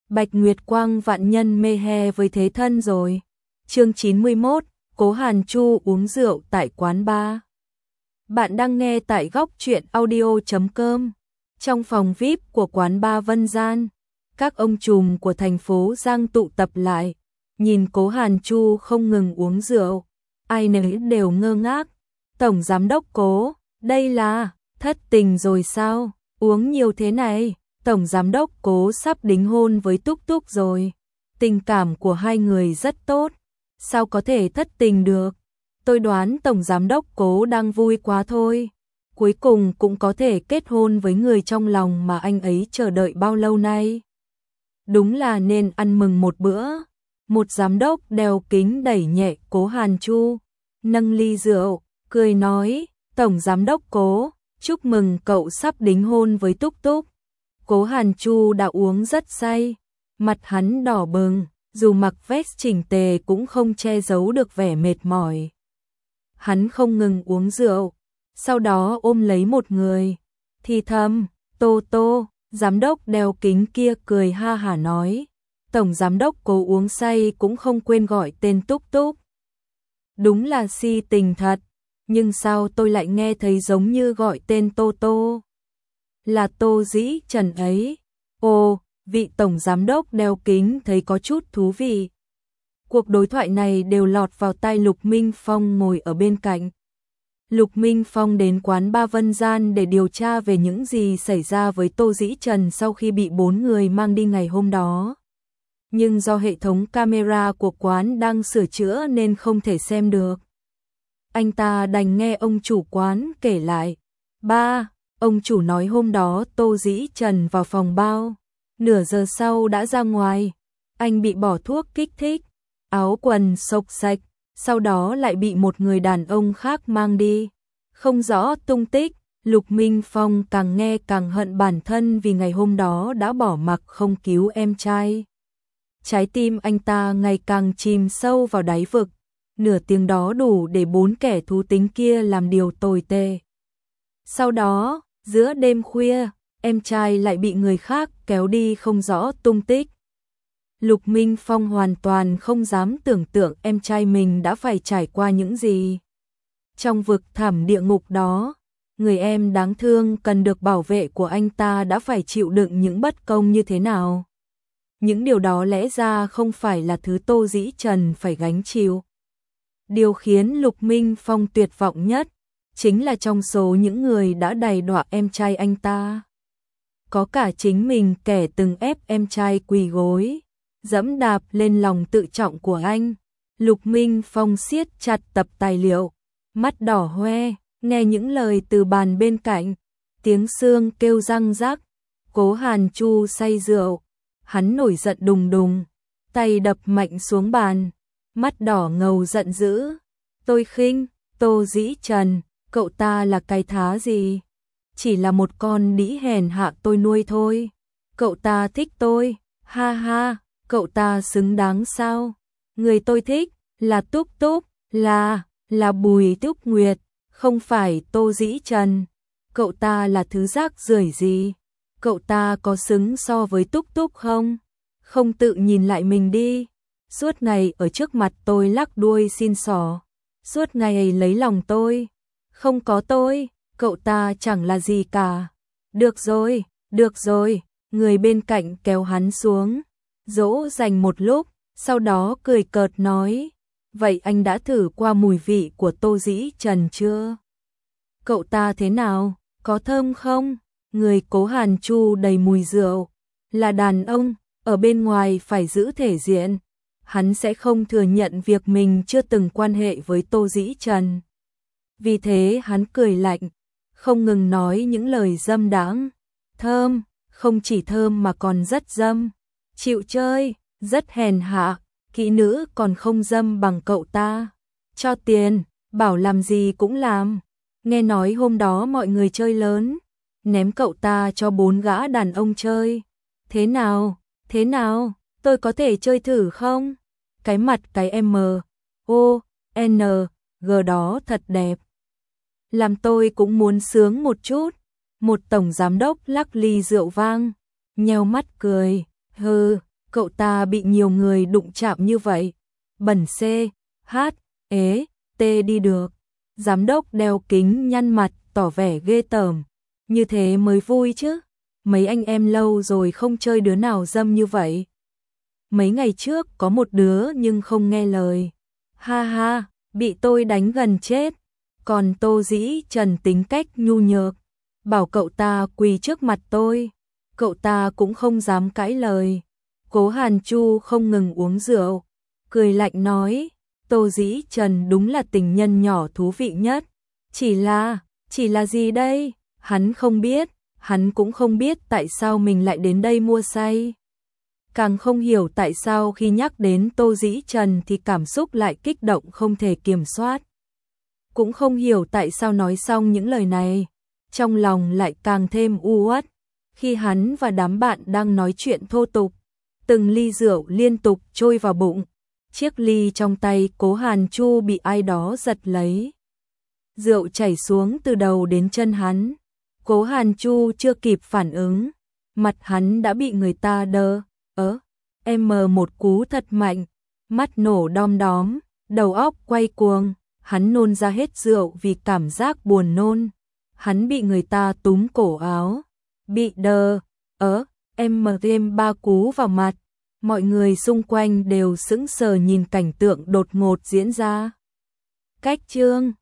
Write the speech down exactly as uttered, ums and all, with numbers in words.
Bạch Nguyệt Quang vạn nhân mê he với thế thân rồi. Chương chín mươi mốt, Cố Hàn Chu uống rượu tại quán bar. Bạn đang nghe tại góc truyện audio chấm com. Trong phòng vi ai pi của quán bar Vân Gian, các ông trùm của thành phố Giang tụ tập lại, nhìn Cố Hàn Chu không ngừng uống rượu, ai nấy đều ngơ ngác. Tổng giám đốc Cố, đây là thất tình rồi sao? Uống nhiều thế này. Tổng giám đốc Cố sắp đính hôn với Túc Túc rồi. Tình cảm của hai người rất tốt. Sao có thể thất tình được? Tôi đoán Tổng giám đốc Cố đang vui quá thôi. Cuối cùng cũng có thể kết hôn với người trong lòng mà anh ấy chờ đợi bao lâu nay. Đúng là nên ăn mừng một bữa. Một giám đốc đeo kính đẩy nhẹ Cố Hàn Chu, nâng ly rượu, cười nói, Tổng giám đốc Cố, chúc mừng cậu sắp đính hôn với Túc Túc. Cố Hàn Chu đã uống rất say, mặt hắn đỏ bừng, dù mặc vest chỉnh tề cũng không che giấu được vẻ mệt mỏi. Hắn không ngừng uống rượu, sau đó ôm lấy một người, thì thầm, Tô Tô, giám đốc đeo kính kia cười ha hả nói, Tổng giám đốc Cố uống say cũng không quên gọi tên Túc Túc. Đúng là si tình thật, nhưng sao tôi lại nghe thấy giống như gọi tên Tô Tô? Là Tô Dĩ Trần ấy. Ồ, vị tổng giám đốc đeo kính thấy có chút thú vị. Cuộc đối thoại này đều lọt vào tai Lục Minh Phong ngồi ở bên cạnh. Lục Minh Phong đến quán bar Vân Gian để điều tra về những gì xảy ra với Tô Dĩ Trần sau khi bị bốn người mang đi ngày hôm đó. Nhưng do hệ thống camera của quán đang sửa chữa nên không thể xem được. Anh ta đành nghe ông chủ quán kể lại. Ba, ông chủ nói hôm đó Tô Dĩ Trần vào phòng bao, nửa giờ sau đã ra ngoài, anh bị bỏ thuốc kích thích, áo quần xộc sạch, sau đó lại bị một người đàn ông khác mang đi, không rõ tung tích. Lục Minh Phong càng nghe càng hận bản thân vì ngày hôm đó đã bỏ mặc không cứu em trai. Trái tim anh ta ngày càng chìm sâu vào đáy vực, nửa tiếng đó đủ để bốn kẻ thú tính kia làm điều tồi tệ. Sau đó, giữa đêm khuya, em trai lại bị người khác kéo đi không rõ tung tích. Lục Minh Phong hoàn toàn không dám tưởng tượng em trai mình đã phải trải qua những gì. Trong vực thẳm địa ngục đó, người em đáng thương cần được bảo vệ của anh ta đã phải chịu đựng những bất công như thế nào. Những điều đó lẽ ra không phải là thứ Tô Dĩ Trần phải gánh chịu. Điều khiến Lục Minh Phong tuyệt vọng nhất chính là trong số những người đã đày đọa em trai anh ta, có cả chính mình kẻ từng ép em trai quỳ gối, dẫm đạp lên lòng tự trọng của anh. Lục Minh Phong siết chặt tập tài liệu, mắt đỏ hoe, nghe những lời từ bàn bên cạnh, tiếng xương kêu răng rắc. Cố Hàn Chu say rượu, hắn nổi giận đùng đùng, tay đập mạnh xuống bàn, mắt đỏ ngầu giận dữ. Tôi khinh Tô Dĩ Trần, cậu ta là cái thá gì? Chỉ là một con đĩ hèn hạ tôi nuôi thôi. Cậu ta thích tôi, ha ha, cậu ta xứng đáng sao? Người tôi thích là Túc Túc, là, là Bùi Túc Nguyệt, không phải Tô Dĩ Trần. Cậu ta là thứ rác rưởi gì? Cậu ta có xứng so với Túc Túc không? Không tự nhìn lại mình đi. Suốt ngày ở trước mặt tôi lắc đuôi xin xỏ, suốt ngày lấy lòng tôi. Không có tôi, cậu ta chẳng là gì cả. Được rồi, được rồi, người bên cạnh kéo hắn xuống, dỗ dành một lúc, sau đó cười cợt nói, vậy anh đã thử qua mùi vị của Tô Dĩ Trần chưa? Cậu ta thế nào, có thơm không? Người Cố Hàn Chu đầy mùi rượu, là đàn ông, ở bên ngoài phải giữ thể diện. Hắn sẽ không thừa nhận việc mình chưa từng quan hệ với Tô Dĩ Trần. Vì thế hắn cười lạnh, không ngừng nói những lời dâm đãng. Thơm, không chỉ thơm mà còn rất dâm. Chịu chơi, rất hèn hạ, kỹ nữ còn không dâm bằng cậu ta. Cho tiền, bảo làm gì cũng làm. Nghe nói hôm đó mọi người chơi lớn, ném cậu ta cho bốn gã đàn ông chơi. Thế nào, thế nào, tôi có thể chơi thử không? Cái mặt cái M, O, N, G đó thật đẹp. Làm tôi cũng muốn sướng một chút. Một tổng giám đốc lắc ly rượu vang, nheo mắt cười, hừ, Cậu ta bị nhiều người đụng chạm như vậy. Bẩn C, H, ế, T đi được. Giám đốc đeo kính nhăn mặt tỏ vẻ ghê tởm. Như thế mới vui chứ. Mấy anh em lâu rồi không chơi đứa nào dâm như vậy. Mấy ngày trước có một đứa nhưng không nghe lời. Ha ha, bị tôi đánh gần chết. Còn Tô Dĩ Trần tính cách nhu nhược, bảo cậu ta quỳ trước mặt tôi. Cậu ta cũng không dám cãi lời. Cố Hàn Chu không ngừng uống rượu, cười lạnh nói, Tô Dĩ Trần đúng là tình nhân nhỏ thú vị nhất. Chỉ là, chỉ là gì đây? Hắn không biết, hắn cũng không biết tại sao mình lại đến đây mua say. Càng không hiểu tại sao khi nhắc đến Tô Dĩ Trần thì cảm xúc lại kích động không thể kiểm soát. Cũng không hiểu tại sao nói xong những lời này, trong lòng lại càng thêm u uất. Khi hắn và đám bạn đang nói chuyện thô tục, từng ly rượu liên tục trôi vào bụng. Chiếc ly trong tay Cố Hàn Chu bị ai đó giật lấy. Rượu chảy xuống từ đầu đến chân hắn. Cố Hàn Chu chưa kịp phản ứng, mặt hắn đã bị người ta đơ, ớ, em một cú thật mạnh, mắt nổ đom đóm, đầu óc quay cuồng, hắn nôn ra hết rượu vì cảm giác buồn nôn. Hắn bị người ta túm cổ áo, bị đơ, ớ, em thêm ba cú vào mặt. Mọi người xung quanh đều sững sờ nhìn cảnh tượng đột ngột diễn ra. Cách chương